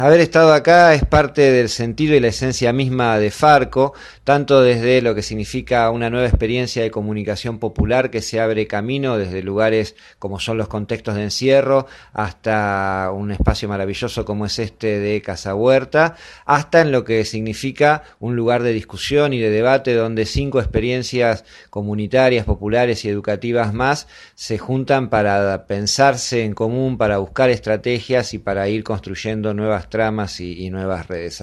Haber estado acá es parte del sentido y la esencia misma de Farco, tanto desde lo que significa una nueva experiencia de comunicación popular que se abre camino desde lugares como son los contextos de encierro, hasta un espacio maravilloso como es este de Casa Huerta, hasta en lo que significa un lugar de discusión y de debate donde 5 experiencias comunitarias, populares y educativas más se juntan para pensarse en común, para buscar estrategias y para ir construyendo nuevas tramas y nuevas redes.